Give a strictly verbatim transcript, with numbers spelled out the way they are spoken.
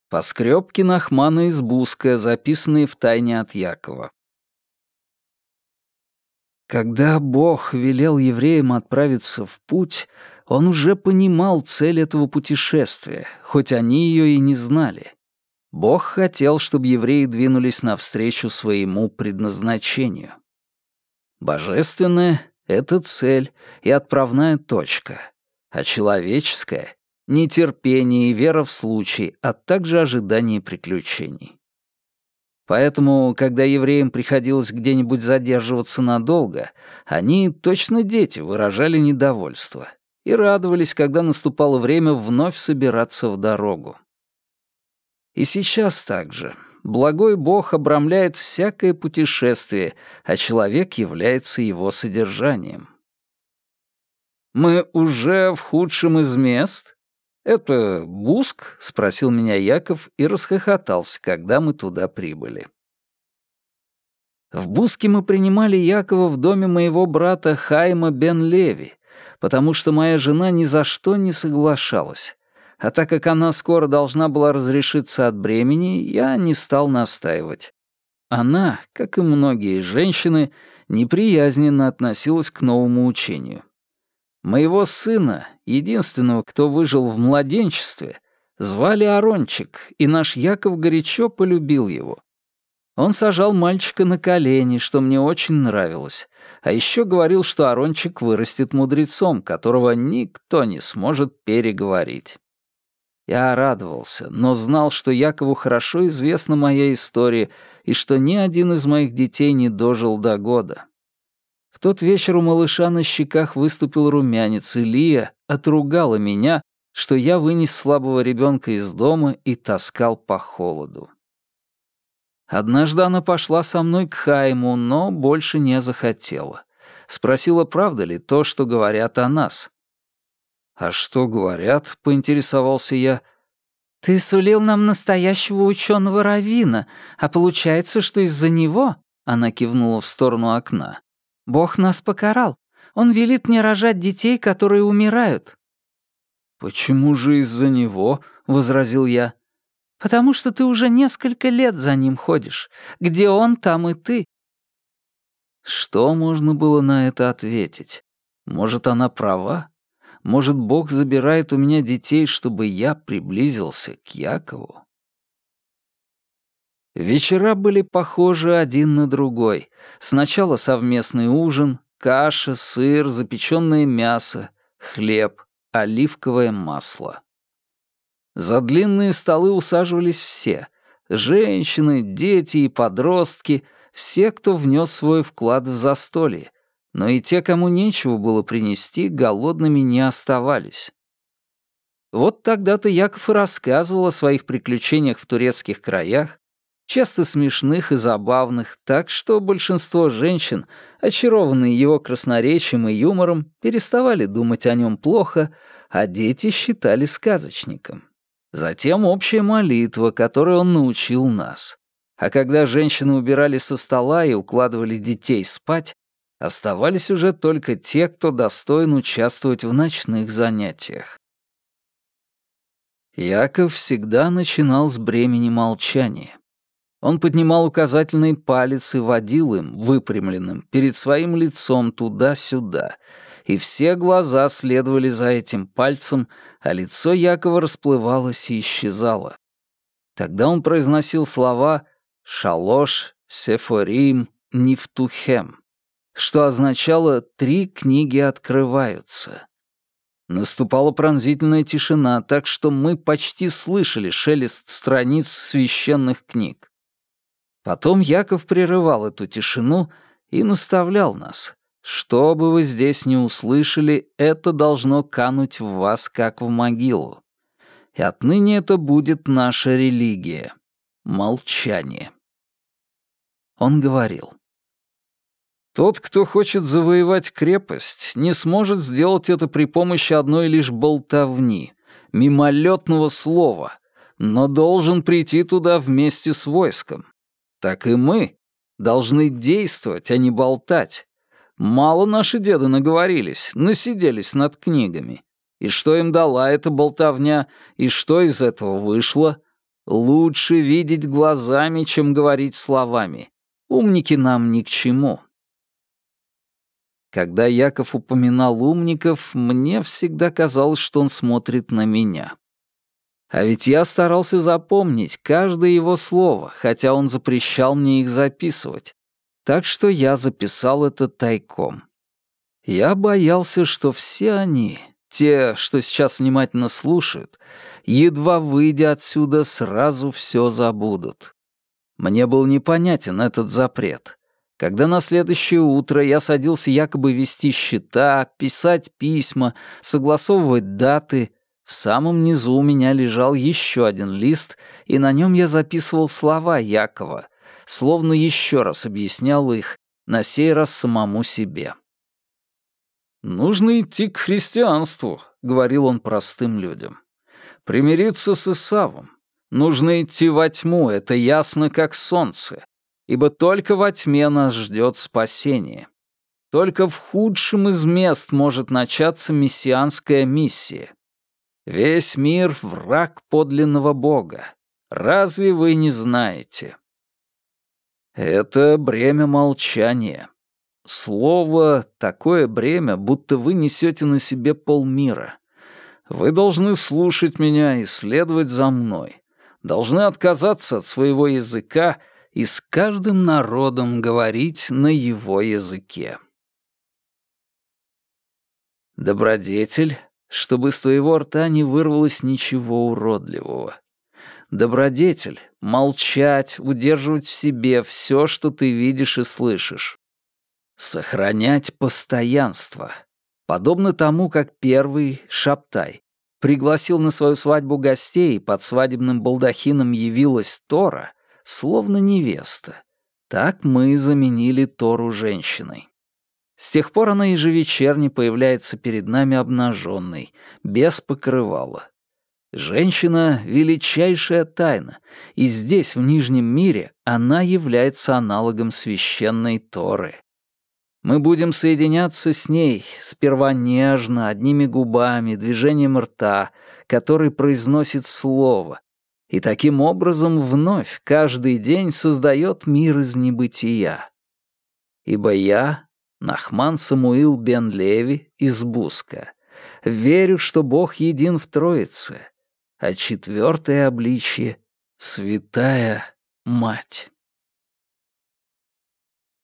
Поскребки Нахмана из Буска, записанные втайне от Якова. Когда Бог велел евреям отправиться в путь, он уже понимал цель этого путешествия, хоть они ее и не знали. Бог хотел, чтобы евреи двинулись навстречу своему предназначению. Божественное — это цель и отправная точка, а человеческое — нетерпение и вера в случай, а также ожидание приключений. Поэтому, когда евреям приходилось где-нибудь задерживаться надолго, они, точно дети, выражали недовольство и радовались, когда наступало время вновь собираться в дорогу. И сейчас так же. Благой Бог обрамляет всякое путешествие, а человек является его содержанием. «Мы уже в худшем из мест?» «Это Буск?» — спросил меня Яков и расхохотался, когда мы туда прибыли. В Буске мы принимали Якова в доме моего брата Хайма бен Леви, потому что моя жена ни за что не соглашалась. А так как она скоро должна была разрешиться от бремени, я не стал настаивать. Она, как и многие женщины, неприязненно относилась к новому учению. Моего сына, единственного, кто выжил в младенчестве, звали Арончик, и наш Яков горячо полюбил его. Он сажал мальчика на колени, что мне очень нравилось, а еще говорил, что Арончик вырастет мудрецом, которого никто не сможет переговорить. Я радовался, но знал, что Якову хорошо известна моя история и что ни один из моих детей не дожил до года. В тот вечер у малыша на щеках выступил румянец, и Лия отругала меня, что я вынес слабого ребенка из дома и таскал по холоду. Однажды она пошла со мной к Хайму, но больше не захотела. Спросила, правда ли то, что говорят о нас. «А что говорят?» — поинтересовался я. «Ты сулил нам настоящего ученого-раввина, а получается, что из-за него...» — она кивнула в сторону окна. «Бог нас покарал. Он велит мне рожать детей, которые умирают». «Почему же из-за него?» — возразил я. «Потому что ты уже несколько лет за ним ходишь. Где он, там и ты». Что можно было на это ответить? Может, она права? Может, Бог забирает у меня детей, чтобы я приблизился к Якову? Вечера были похожи один на другой. Сначала совместный ужин, каша, сыр, запеченное мясо, хлеб, оливковое масло. За длинные столы усаживались все — женщины, дети и подростки, все, кто внес свой вклад в застолье, но и те, кому нечего было принести, голодными не оставались. Вот тогда-то Яков и рассказывал о своих приключениях в турецких краях, часто смешных и забавных, так что большинство женщин, очарованные его красноречием и юмором, переставали думать о нем плохо, а дети считали сказочником. Затем общая молитва, которой он научил нас. А когда женщины убирали со стола и укладывали детей спать, оставались уже только те, кто достоин участвовать в ночных занятиях. Яков всегда начинал с бремени молчания. Он поднимал указательный палец и водил им, выпрямленным, перед своим лицом туда-сюда, и все глаза следовали за этим пальцем, а лицо Якова расплывалось и исчезало. Тогда он произносил слова «Шалош, Сефорим, Нифтухем», что означало «три книги открываются». Наступала пронзительная тишина, так что мы почти слышали шелест страниц священных книг. Потом Яков прерывал эту тишину и наставлял нас. Что бы вы здесь не услышали, это должно кануть в вас, как в могилу. И отныне это будет наша религия. Молчание. Он говорил: «Тот, кто хочет завоевать крепость, не сможет сделать это при помощи одной лишь болтовни, мимолетного слова, но должен прийти туда вместе с войском. Так и мы должны действовать, а не болтать. Мало наши деды наговорились, насиделись над книгами. И что им дала эта болтовня, и что из этого вышло? Лучше видеть глазами, чем говорить словами. Умники нам ни к чему. Когда Яков упоминал умников, мне всегда казалось, что он смотрит на меня. А ведь я старался запомнить каждое его слово, хотя он запрещал мне их записывать. Так что я записал это тайком. Я боялся, что все они, те, что сейчас внимательно слушают, едва выйдя отсюда, сразу все забудут. Мне был непонятен этот запрет. Когда на следующее утро я садился якобы вести счета, писать письма, согласовывать даты, в самом низу у меня лежал еще один лист, и на нем я записывал слова Якова, словно еще раз объяснял их, на сей раз самому себе. «Нужно идти к христианству», — говорил он простым людям. «Примириться с Исавом. Нужно идти во тьму, это ясно как солнце, ибо только во тьме нас ждет спасение. Только в худшем из мест может начаться мессианская миссия. Весь мир — враг подлинного Бога. Разве вы не знаете?» Это бремя молчания. Слово — такое бремя, будто вы несете на себе полмира. Вы должны слушать меня и следовать за мной. Должны отказаться от своего языка и с каждым народом говорить на его языке. Добродетель, чтобы с твоего рта не вырвалось ничего уродливого. Добродетель — молчать, удерживать в себе все, что ты видишь и слышишь. Сохранять постоянство. Подобно тому, как первый, Шабтай, пригласил на свою свадьбу гостей, и под свадебным балдахином явилась Тора, словно невеста. Так мы заменили Тору женщиной. С тех пор она ежевечерне появляется перед нами обнаженной, без покрывала. Женщина — величайшая тайна, и здесь, в Нижнем мире, она является аналогом священной Торы. Мы будем соединяться с ней, сперва нежно, одними губами, движением рта, который произносит слово, и таким образом вновь каждый день создает мир из небытия. Ибо я, Нахман Самуил бен Леви из Буска, верю, что Бог един в Троице, а четвертое обличье — Святая Мать.